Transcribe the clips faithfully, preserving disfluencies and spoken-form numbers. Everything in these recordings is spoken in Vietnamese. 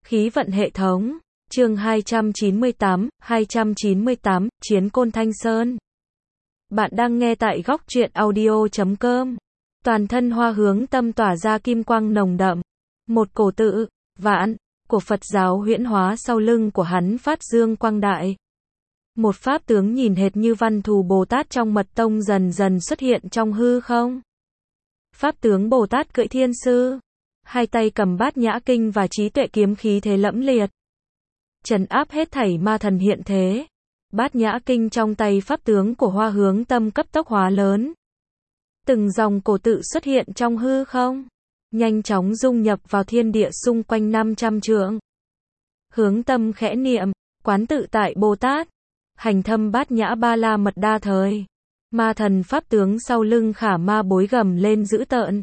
Khí vận hệ thống. Chương hai trăm chín mươi tám, hai trăm chín mươi tám, Chiến Côn Thanh Sơn. Bạn đang nghe tại góc truyện audio chấm com. Toàn thân Hoa Hướng Tâm tỏa ra kim quang nồng đậm. Một cổ tự, vạn, của Phật giáo huyễn hóa sau lưng của hắn phát dương quang đại. Một pháp tướng nhìn hệt như Văn Thù Bồ Tát trong mật tông dần dần xuất hiện trong hư không. Pháp tướng Bồ Tát cưỡi thiên sư. Hai tay cầm bát nhã kinh và trí tuệ kiếm khí thế lẫm liệt. Trấn áp hết thảy ma thần hiện thế. Bát nhã kinh trong tay pháp tướng của Hoa Hướng Tâm cấp tốc hóa lớn. Từng dòng cổ tự xuất hiện trong hư không. Nhanh chóng dung nhập vào thiên địa xung quanh năm trăm trượng. Hướng Tâm khẽ niệm, quán tự tại Bồ Tát. Hành thâm bát nhã ba la mật đa thời. Ma thần pháp tướng sau lưng Khả Ma Bối gầm lên dữ tợn.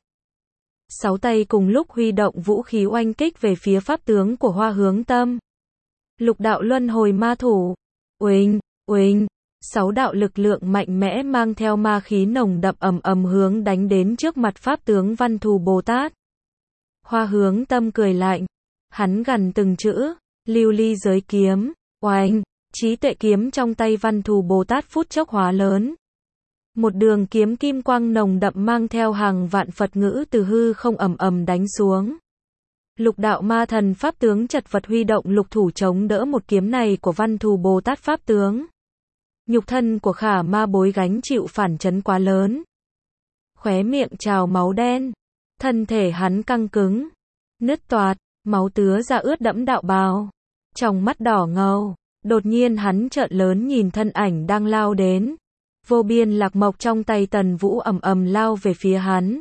Sáu tay cùng lúc huy động vũ khí oanh kích về phía pháp tướng của Hoa Hướng Tâm. Lục đạo luân hồi ma thủ. Uỳnh, uỳnh. Sáu đạo lực lượng mạnh mẽ mang theo ma khí nồng đậm ầm ầm hướng đánh đến trước mặt pháp tướng Văn Thù Bồ Tát. Hoa Hướng Tâm cười lạnh. Hắn gằn từng chữ. Lưu ly giới kiếm. Oanh. Trí tuệ kiếm trong tay Văn Thù Bồ Tát phút chốc hóa lớn. Một đường kiếm kim quang nồng đậm mang theo hàng vạn Phật ngữ từ hư không ầm ầm đánh xuống. Lục đạo ma thần pháp tướng chật vật huy động lục thủ chống đỡ một kiếm này của Văn Thù Bồ Tát pháp tướng. Nhục thân của Khả Ma Bối gánh chịu phản chấn quá lớn. Khóe miệng trào máu đen. Thân thể hắn căng cứng. Nứt toạc, máu tứa ra ướt đẫm đạo bào. Trong mắt đỏ ngầu. Đột nhiên hắn trợn lớn nhìn thân ảnh đang lao đến. Vô biên lạc mộc trong tay Tần Vũ ầm ầm lao về phía hắn.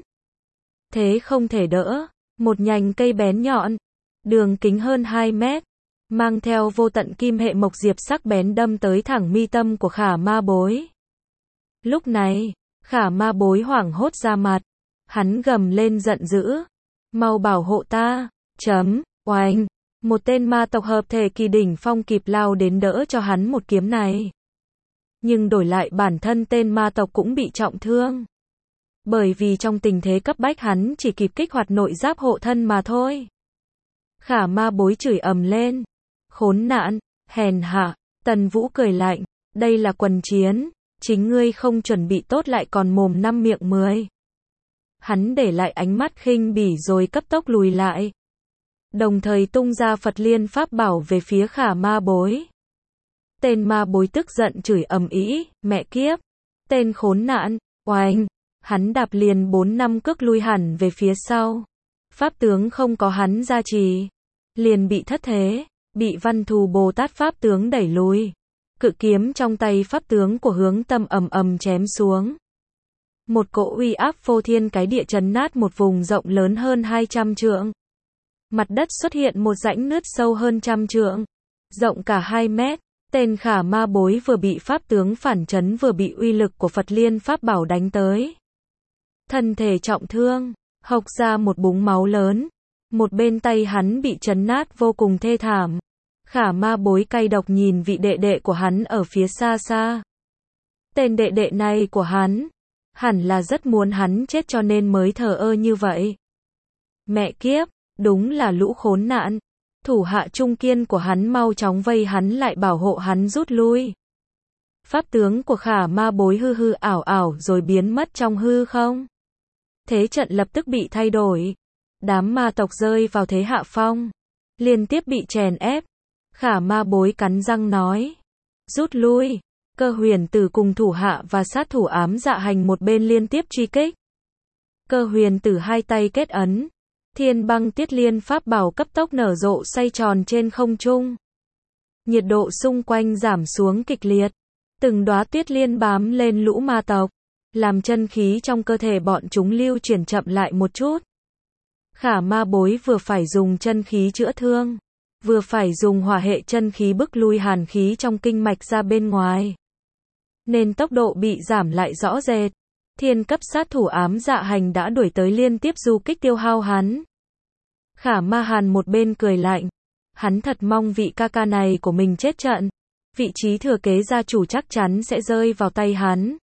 Thế không thể đỡ. Một nhành cây bén nhọn. Đường kính hơn hai mét. Mang theo vô tận kim hệ mộc diệp sắc bén đâm tới thẳng mi tâm của Khả Ma Bối. Lúc này, Khả Ma Bối hoảng hốt ra mặt. Hắn gầm lên giận dữ. Mau bảo hộ ta. Chấm, oanh. Một tên ma tộc hợp thể kỳ đỉnh phong kịp lao đến đỡ cho hắn một kiếm này. Nhưng đổi lại bản thân tên ma tộc cũng bị trọng thương. Bởi vì trong tình thế cấp bách hắn chỉ kịp kích hoạt nội giáp hộ thân mà thôi. Khả Ma Bối chửi ầm lên. Khốn nạn, hèn hạ. Tần Vũ cười lạnh. Đây là quần chiến. Chính ngươi không chuẩn bị tốt lại còn mồm năm miệng mười. Hắn để lại ánh mắt khinh bỉ rồi cấp tốc lùi lại. Đồng thời tung ra Phật Liên Pháp Bảo về phía Khả Ma Bối. Tên ma bối tức giận chửi ầm ĩ, mẹ kiếp. Tên khốn nạn, oanh. Hắn đạp liền bốn năm cước lui hẳn về phía sau. Pháp tướng không có hắn gia trì. Liền bị thất thế, bị Văn Thù Bồ Tát pháp tướng đẩy lùi. Cự kiếm trong tay pháp tướng của Hướng Tâm ầm ầm chém xuống. Một cỗ uy áp phô thiên cái địa chấn nát một vùng rộng lớn hơn hai trăm trượng. Mặt đất xuất hiện một rãnh nứt sâu hơn trăm trượng. Rộng cả hai mét. Tên Khả Ma Bối vừa bị pháp tướng phản chấn vừa bị uy lực của Phật Liên Pháp Bảo đánh tới. Thân thể trọng thương, hộc ra một búng máu lớn. Một bên tay hắn bị chấn nát vô cùng thê thảm. Khả Ma Bối cay độc nhìn vị đệ đệ của hắn ở phía xa xa. Tên đệ đệ này của hắn, hẳn là rất muốn hắn chết cho nên mới thờ ơ như vậy. Mẹ kiếp, đúng là lũ khốn nạn. Thủ hạ trung kiên của hắn mau chóng vây hắn lại bảo hộ hắn rút lui. Pháp tướng của Khả Ma Bối hư hư ảo ảo rồi biến mất trong hư không. Thế trận lập tức bị thay đổi. Đám ma tộc rơi vào thế hạ phong. Liên tiếp bị chèn ép. Khả Ma Bối cắn răng nói. Rút lui. Cơ Huyền Tử cùng thủ hạ và sát thủ ám dạ hành một bên liên tiếp truy kích. Cơ Huyền Tử hai tay kết ấn. Thiên băng tiết liên pháp bảo cấp tốc nở rộ xoay tròn trên không trung. Nhiệt độ xung quanh giảm xuống kịch liệt. Từng đóa tuyết liên bám lên lũ ma tộc. Làm chân khí trong cơ thể bọn chúng lưu chuyển chậm lại một chút. Khả Ma Bối vừa phải dùng chân khí chữa thương. Vừa phải dùng hỏa hệ chân khí bức lui hàn khí trong kinh mạch ra bên ngoài. Nên tốc độ bị giảm lại rõ rệt. Thiên cấp sát thủ ám dạ hành đã đuổi tới liên tiếp du kích tiêu hao hắn. Khả Ma Hàn một bên cười lạnh. Hắn thật mong vị ca ca này của mình chết trận. Vị trí thừa kế gia chủ chắc chắn sẽ rơi vào tay hắn.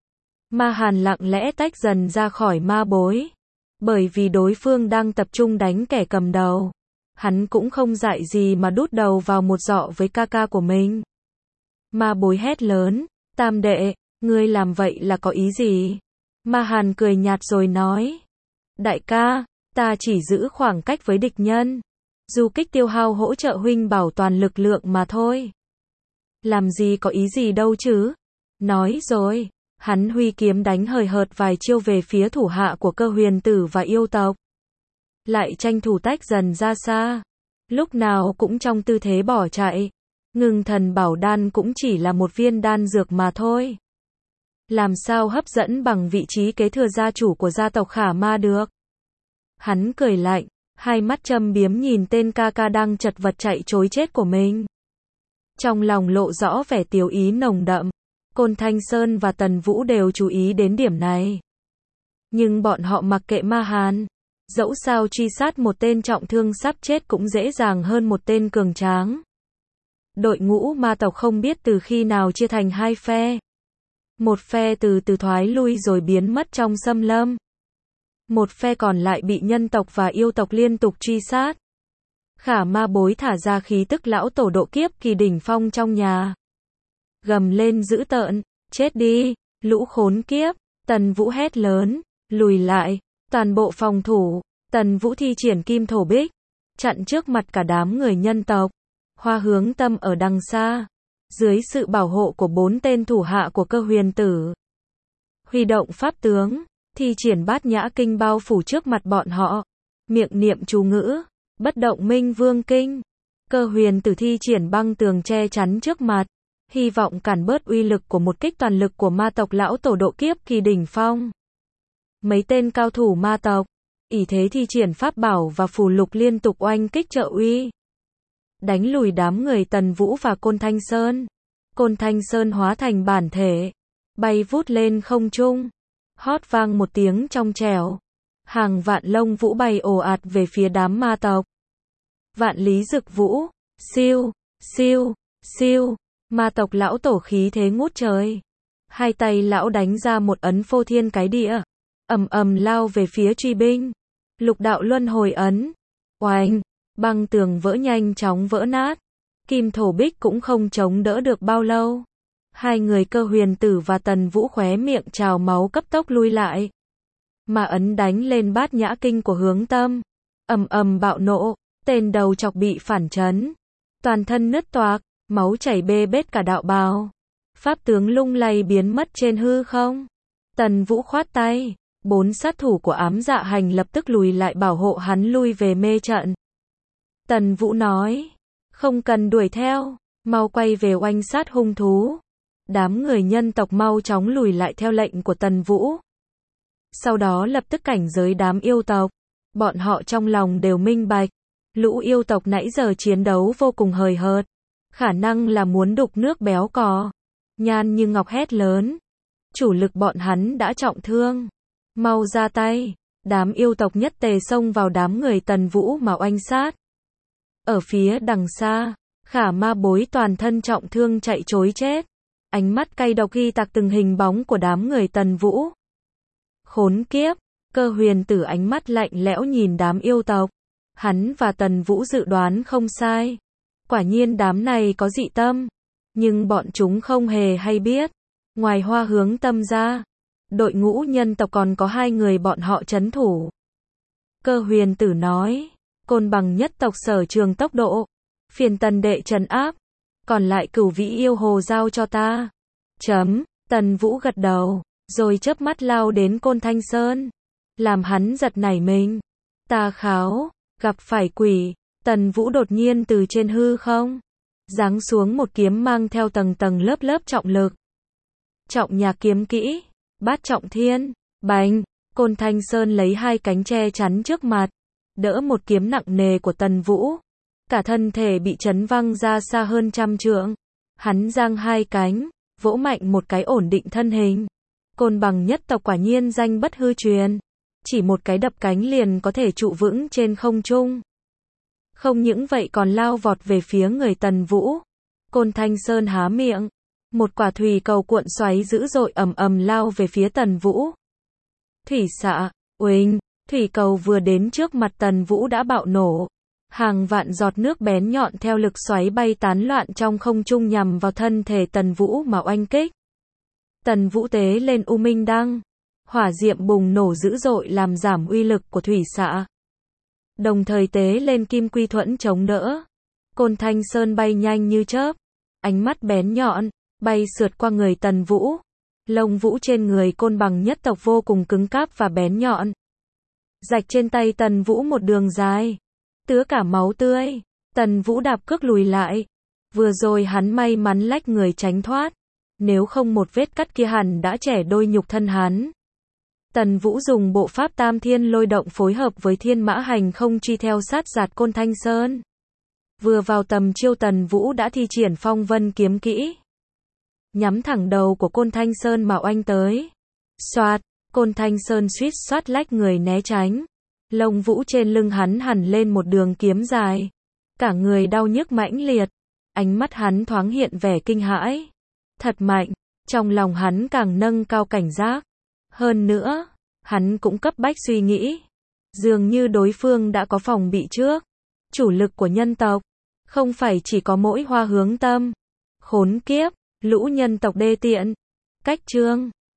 Ma Hàn lặng lẽ tách dần ra khỏi Ma Bối. Bởi vì đối phương đang tập trung đánh kẻ cầm đầu. Hắn cũng không dại gì mà đút đầu vào một giọ với ca ca của mình. Ma Bối hét lớn, Tam đệ, ngươi làm vậy là có ý gì? Ma Hàn cười nhạt rồi nói, đại ca, ta chỉ giữ khoảng cách với địch nhân. Du kích tiêu hao hỗ trợ huynh bảo toàn lực lượng mà thôi. Làm gì có ý gì đâu chứ? Nói rồi, hắn huy kiếm đánh hời hợt vài chiêu về phía thủ hạ của Cơ Huyền Tử và yêu tộc. Lại tranh thủ tách dần ra xa. Lúc nào cũng trong tư thế bỏ chạy. Ngưng thần bảo đan cũng chỉ là một viên đan dược mà thôi. Làm sao hấp dẫn bằng vị trí kế thừa gia chủ của gia tộc Khả Ma được? Hắn cười lạnh, hai mắt châm biếm nhìn tên ca ca đang chật vật chạy trối chết của mình. Trong lòng lộ rõ vẻ tiếu ý nồng đậm. Côn Thanh Sơn và Tần Vũ đều chú ý đến điểm này. Nhưng bọn họ mặc kệ Ma Hàn. Dẫu sao truy sát một tên trọng thương sắp chết cũng dễ dàng hơn một tên cường tráng. Đội ngũ ma tộc không biết từ khi nào chia thành hai phe. Một phe từ từ thoái lui rồi biến mất trong xâm lâm. Một phe còn lại bị nhân tộc và yêu tộc liên tục truy sát. Khả Ma Bối thả ra khí tức lão tổ độ kiếp kỳ đỉnh phong trong nhà. Gầm lên dữ tợn, chết đi, lũ khốn kiếp. Tần Vũ hét lớn, lùi lại, toàn bộ phòng thủ. Tần Vũ thi triển kim thổ bích, chặn trước mặt cả đám người nhân tộc. Hoa Hướng Tâm ở đằng xa, dưới sự bảo hộ của bốn tên thủ hạ của Cơ Huyền Tử. Huy động pháp tướng, thi triển bát nhã kinh bao phủ trước mặt bọn họ. Miệng niệm chú ngữ, bất động minh vương kinh. Cơ Huyền Tử thi triển băng tường che chắn trước mặt, hy vọng cản bớt uy lực của một kích toàn lực của ma tộc lão tổ độ kiếp kỳ đỉnh phong. Mấy tên cao thủ ma tộc, ỷ thế thi triển pháp bảo và phù lục liên tục oanh kích trợ uy. Đánh lùi đám người Tần Vũ và Côn Thanh Sơn. Côn Thanh Sơn hóa thành bản thể, bay vút lên không trung. Hót vang một tiếng trong trẻo. Hàng vạn lông vũ bay ồ ạt về phía đám ma tộc. Vạn lý dực vũ, siêu, siêu, siêu. Ma tộc lão tổ khí thế ngút trời. Hai tay lão đánh ra một ấn phô thiên cái địa. Ầm ầm lao về phía truy binh. Lục đạo luân hồi ấn. Oanh, băng tường vỡ nhanh chóng vỡ nát. Kim thổ bích cũng không chống đỡ được bao lâu. Hai người Cơ Huyền Tử và Tần Vũ khóe miệng trào máu cấp tốc lui lại. Mà ấn đánh lên bát nhã kinh của Hướng Tâm. Ầm ầm bạo nộ, tên đầu chọc bị phản chấn. Toàn thân nứt toạc, máu chảy bê bết cả đạo bào. Pháp tướng lung lay biến mất trên hư không. Tần Vũ khoát tay, bốn sát thủ của ám dạ hành lập tức lùi lại bảo hộ hắn lui về mê trận. Tần Vũ nói, không cần đuổi theo, mau quay về oanh sát hung thú. Đám người nhân tộc mau chóng lùi lại theo lệnh của Tần Vũ. Sau đó lập tức cảnh giới đám yêu tộc. Bọn họ trong lòng đều minh bạch. Lũ yêu tộc nãy giờ chiến đấu vô cùng hời hợt. Khả năng là muốn đục nước béo cò. Nhan Như Ngọc hét lớn. Chủ lực bọn hắn đã trọng thương. Mau ra tay. Đám yêu tộc nhất tề xông vào đám người Tần Vũ mà oanh sát. Ở phía đằng xa, Khả Ma Bối toàn thân trọng thương chạy trối chết. Ánh mắt cay độc ghi tạc từng hình bóng của đám người Tần Vũ. Khốn kiếp, Cơ Huyền Tử ánh mắt lạnh lẽo nhìn đám yêu tộc. Hắn và Tần Vũ dự đoán không sai. Quả nhiên đám này có dị tâm. Nhưng bọn chúng không hề hay biết. Ngoài Hoa Hướng Tâm ra, đội ngũ nhân tộc còn có hai người bọn họ trấn thủ. Cơ Huyền Tử nói, Côn Bằng nhất tộc sở trường tốc độ. Phiền Tần đệ trấn áp. Còn lại Cửu Vĩ yêu hồ giao cho ta. Chấm, Tần Vũ gật đầu, rồi chớp mắt lao đến Côn Thanh Sơn. Làm hắn giật nảy mình. Ta kháo, gặp phải quỷ. Tần Vũ đột nhiên từ trên hư không giáng xuống một kiếm mang theo tầng tầng lớp lớp trọng lực. Trọng nhạc kiếm kỹ, bát trọng thiên, bành. Côn Thanh Sơn lấy hai cánh che chắn trước mặt, đỡ một kiếm nặng nề của Tần Vũ. Cả thân thể bị chấn văng ra xa hơn trăm trượng. Hắn giang hai cánh, vỗ mạnh một cái ổn định thân hình. Côn Bằng nhất tộc quả nhiên danh bất hư truyền. Chỉ một cái đập cánh liền có thể trụ vững trên không trung. Không những vậy còn lao vọt về phía người Tần Vũ. Côn Thanh Sơn há miệng. Một quả thủy cầu cuộn xoáy dữ dội ầm ầm lao về phía Tần Vũ. Thủy xạ, uỳnh, thủy cầu vừa đến trước mặt Tần Vũ đã bạo nổ. Hàng vạn giọt nước bén nhọn theo lực xoáy bay tán loạn trong không trung nhằm vào thân thể Tần Vũ mà oanh kích. Tần Vũ tế lên U Minh Đăng. Hỏa diệm bùng nổ dữ dội làm giảm uy lực của thủy xạ. Đồng thời tế lên Kim Quy Thuẫn chống đỡ. Côn Thanh Sơn bay nhanh như chớp. Ánh mắt bén nhọn, bay sượt qua người Tần Vũ. Lông vũ trên người côn bằng nhất tộc vô cùng cứng cáp và bén nhọn. Rạch trên tay Tần Vũ một đường dài. Tứa cả máu tươi. Tần Vũ đạp cước lùi lại. Vừa rồi hắn may mắn lách người tránh thoát. Nếu không một vết cắt kia hẳn đã chẻ đôi nhục thân hắn. Tần Vũ dùng bộ pháp Tam Thiên Lôi Động phối hợp với Thiên Mã Hành Không truy theo sát giạt Côn Thanh Sơn. Vừa vào tầm chiêu Tần Vũ đã thi triển Phong Vân kiếm kỹ. Nhắm thẳng đầu của Côn Thanh Sơn mà oanh tới. Xoạt, Côn Thanh Sơn suýt xoát lách người né tránh. Lông vũ trên lưng hắn hẳn lên một đường kiếm dài. Cả người đau nhức mãnh liệt. Ánh mắt hắn thoáng hiện vẻ kinh hãi. Thật mạnh, trong lòng hắn càng nâng cao cảnh giác. Hơn nữa, hắn cũng cấp bách suy nghĩ. Dường như đối phương đã có phòng bị trước. Chủ lực của nhân tộc, không phải chỉ có mỗi Hoa Hướng Tâm. Khốn kiếp, lũ nhân tộc đê tiện. Cách chương